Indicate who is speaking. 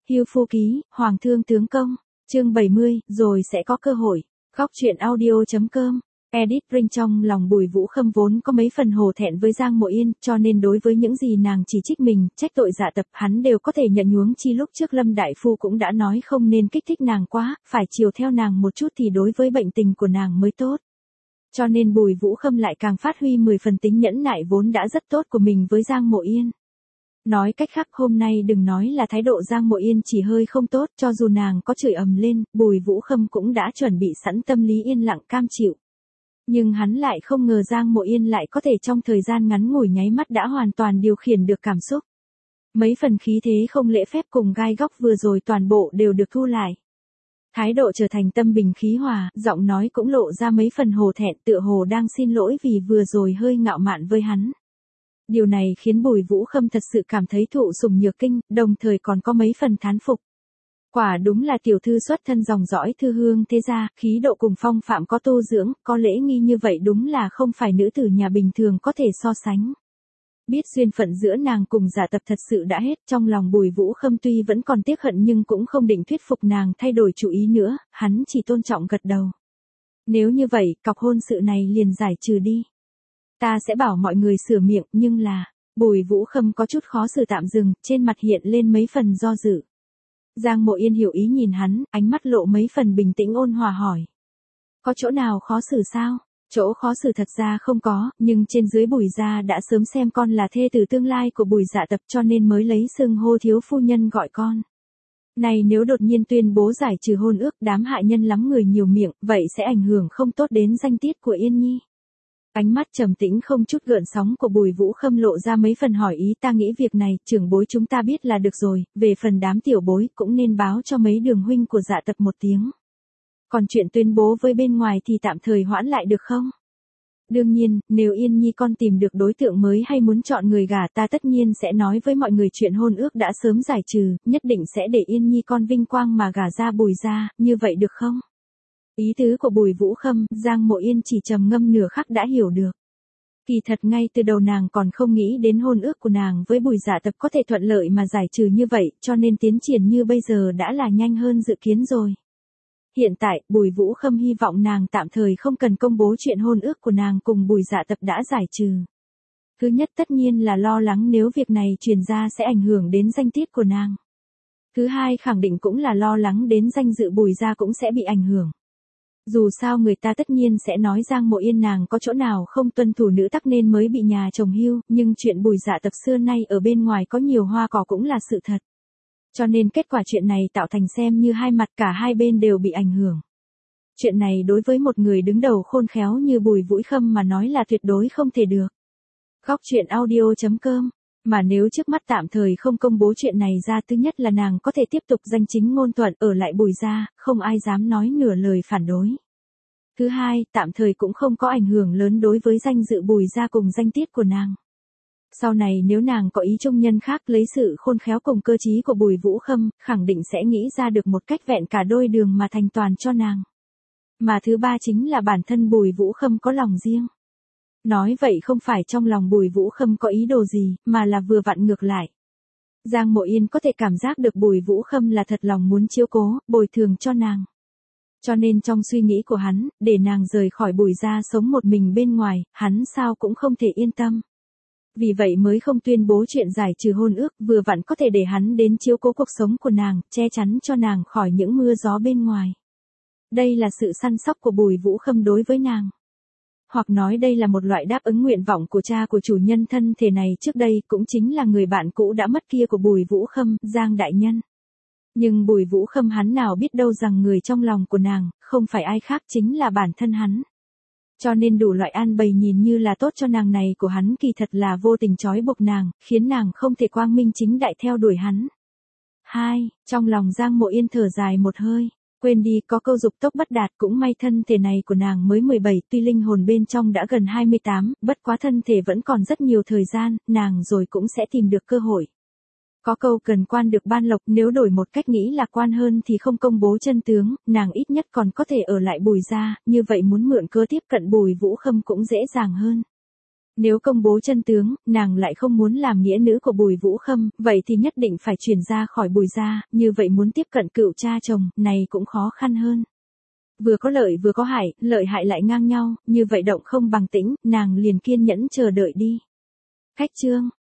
Speaker 1: Hưu Phu Ký, Hoàng thương tướng công, chương 70, rồi sẽ có cơ hội. Góc truyện audio.com. Edit Ring trong lòng Bùi Vũ Khâm vốn có mấy phần hổ thẹn với Giang Mộ Yên, cho nên đối với những gì nàng chỉ trích mình, trách tội Dạ Tập, hắn đều có thể nhận nhuốm, chi lúc trước Lâm Đại Phu cũng đã nói không nên kích thích nàng quá, phải chiều theo nàng một chút thì đối với bệnh tình của nàng mới tốt. Cho nên Bùi Vũ Khâm lại càng phát huy 10 phần tính nhẫn nại vốn đã rất tốt của mình với Giang Mộ Yên. Nói cách khác, hôm nay đừng nói là thái độ Giang Mộ Yên chỉ hơi không tốt, cho dù nàng có chửi ầm lên, Bùi Vũ Khâm cũng đã chuẩn bị sẵn tâm lý yên lặng cam chịu. Nhưng hắn lại không ngờ Giang Mộ Yên lại có thể trong thời gian ngắn ngủi nháy mắt đã hoàn toàn điều khiển được cảm xúc. Mấy phần khí thế không lễ phép cùng gai góc vừa rồi toàn bộ đều được thu lại. Thái độ trở thành tâm bình khí hòa, giọng nói cũng lộ ra mấy phần hổ thẹn, tựa hồ đang xin lỗi vì vừa rồi hơi ngạo mạn với hắn. Điều này khiến Bùi Vũ Khâm thật sự cảm thấy thụ sủng nhược kinh, đồng thời còn có mấy phần thán phục. Quả đúng là tiểu thư xuất thân dòng dõi thư hương thế gia, khí độ cùng phong phạm có tu dưỡng, có lễ nghi như vậy đúng là không phải nữ tử nhà bình thường có thể so sánh. Biết duyên phận giữa nàng cùng Dạ Tập thật sự đã hết, trong lòng Bùi Vũ Khâm tuy vẫn còn tiếc hận nhưng cũng không định thuyết phục nàng thay đổi chủ ý nữa, hắn chỉ tôn trọng gật đầu. Nếu như vậy, cọc hôn sự này liền giải trừ đi. Ta sẽ bảo mọi người sửa miệng, nhưng là, Bùi Vũ Khâm có chút khó xử tạm dừng, trên mặt hiện lên mấy phần do dự. Giang Mộ Yên hiểu ý nhìn hắn, ánh mắt lộ mấy phần bình tĩnh ôn hòa hỏi. Có chỗ nào khó xử sao? Chỗ khó xử thật ra không có, nhưng trên dưới Bùi gia đã sớm xem con là thê tử tương lai của Bùi Dạ Tập cho nên mới lấy xưng hô thiếu phu nhân gọi con. Này nếu đột nhiên tuyên bố giải trừ hôn ước, đám hại nhân lắm người nhiều miệng, vậy sẽ ảnh hưởng không tốt đến danh tiết của Yên Nhi. Ánh mắt trầm tĩnh không chút gợn sóng của Bùi Vũ Khâm lộ ra mấy phần hỏi ý, ta nghĩ việc này, trưởng bối chúng ta biết là được rồi, về phần đám tiểu bối cũng nên báo cho mấy đường huynh của Dạ Tập một tiếng. Còn chuyện tuyên bố với bên ngoài thì tạm thời hoãn lại được không? Đương nhiên, nếu Yên Nhi con tìm được đối tượng mới hay muốn chọn người gả, ta tất nhiên sẽ nói với mọi người chuyện hôn ước đã sớm giải trừ, nhất định sẽ để Yên Nhi con vinh quang mà gả ra Bùi gia, như vậy được không? Ý tứ của Bùi Vũ Khâm, Giang Mộ Yên chỉ trầm ngâm nửa khắc đã hiểu được. Kỳ thật ngay từ đầu nàng còn không nghĩ đến hôn ước của nàng với Bùi Dạ Tập có thể thuận lợi mà giải trừ như vậy, cho nên tiến triển như bây giờ đã là nhanh hơn dự kiến rồi. Hiện tại, Bùi Vũ Khâm hy vọng nàng tạm thời không cần công bố chuyện hôn ước của nàng cùng Bùi Dạ Tập đã giải trừ. Thứ nhất tất nhiên là lo lắng nếu việc này truyền ra sẽ ảnh hưởng đến danh tiết của nàng. Thứ hai khẳng định cũng là lo lắng đến danh dự Bùi gia cũng sẽ bị ảnh hưởng. Dù sao người ta tất nhiên sẽ nói Giang Mộ Yên nàng có chỗ nào không tuân thủ nữ tắc nên mới bị nhà chồng hưu, nhưng chuyện Bùi Dạ Tập xưa nay ở bên ngoài có nhiều hoa cỏ cũng là sự thật. Cho nên kết quả chuyện này tạo thành xem như hai mặt, cả hai bên đều bị ảnh hưởng. Chuyện này đối với một người đứng đầu khôn khéo như Bùi Vũ Khâm mà nói là tuyệt đối không thể được. Góc truyện audio.com. Mà nếu trước mắt tạm thời không công bố chuyện này ra, thứ nhất là nàng có thể tiếp tục danh chính ngôn thuận ở lại Bùi gia, không ai dám nói nửa lời phản đối. Thứ hai, tạm thời cũng không có ảnh hưởng lớn đối với danh dự Bùi gia cùng danh tiết của nàng. Sau này nếu nàng có ý trung nhân khác lấy sự khôn khéo cùng cơ trí của Bùi Vũ Khâm, khẳng định sẽ nghĩ ra được một cách vẹn cả đôi đường mà thành toàn cho nàng. Mà thứ ba chính là bản thân Bùi Vũ Khâm có lòng riêng. Nói vậy không phải trong lòng Bùi Vũ Khâm có ý đồ gì, mà là vừa vặn ngược lại. Giang Mộ Yên có thể cảm giác được Bùi Vũ Khâm là thật lòng muốn chiếu cố, bồi thường cho nàng. Cho nên trong suy nghĩ của hắn, để nàng rời khỏi Bùi gia sống một mình bên ngoài, hắn sao cũng không thể yên tâm. Vì vậy mới không tuyên bố chuyện giải trừ hôn ước, vừa vặn có thể để hắn đến chiếu cố cuộc sống của nàng, che chắn cho nàng khỏi những mưa gió bên ngoài. Đây là sự săn sóc của Bùi Vũ Khâm đối với nàng. Hoặc nói đây là một loại đáp ứng nguyện vọng của cha của chủ nhân thân thể này trước đây, cũng chính là người bạn cũ đã mất kia của Bùi Vũ Khâm, Giang đại nhân. Nhưng Bùi Vũ Khâm hắn nào biết đâu rằng người trong lòng của nàng, không phải ai khác chính là bản thân hắn. Cho nên đủ loại an bày nhìn như là tốt cho nàng này của hắn kỳ thật là vô tình trói buộc nàng, khiến nàng không thể quang minh chính đại theo đuổi hắn. 2. Trong lòng Giang Mộ Yên thở dài một hơi. Quên đi, có câu dục tốc bất đạt, cũng may thân thể này của nàng mới 17, tuy linh hồn bên trong đã gần 28, bất quá thân thể vẫn còn rất nhiều thời gian, nàng rồi cũng sẽ tìm được cơ hội. Có câu cần quan được ban lộc, nếu đổi một cách nghĩ lạc quan hơn thì không công bố chân tướng, nàng ít nhất còn có thể ở lại Bùi gia, như vậy muốn mượn cơ tiếp cận Bùi Vũ Khâm cũng dễ dàng hơn. Nếu công bố chân tướng, nàng lại không muốn làm nghĩa nữ của Bùi Vũ Khâm, vậy thì nhất định phải chuyển ra khỏi Bùi gia, như vậy muốn tiếp cận cựu cha chồng, này cũng khó khăn hơn. Vừa có lợi vừa có hại, lợi hại lại ngang nhau, như vậy động không bằng tĩnh, nàng liền kiên nhẫn chờ đợi đi. Khách chương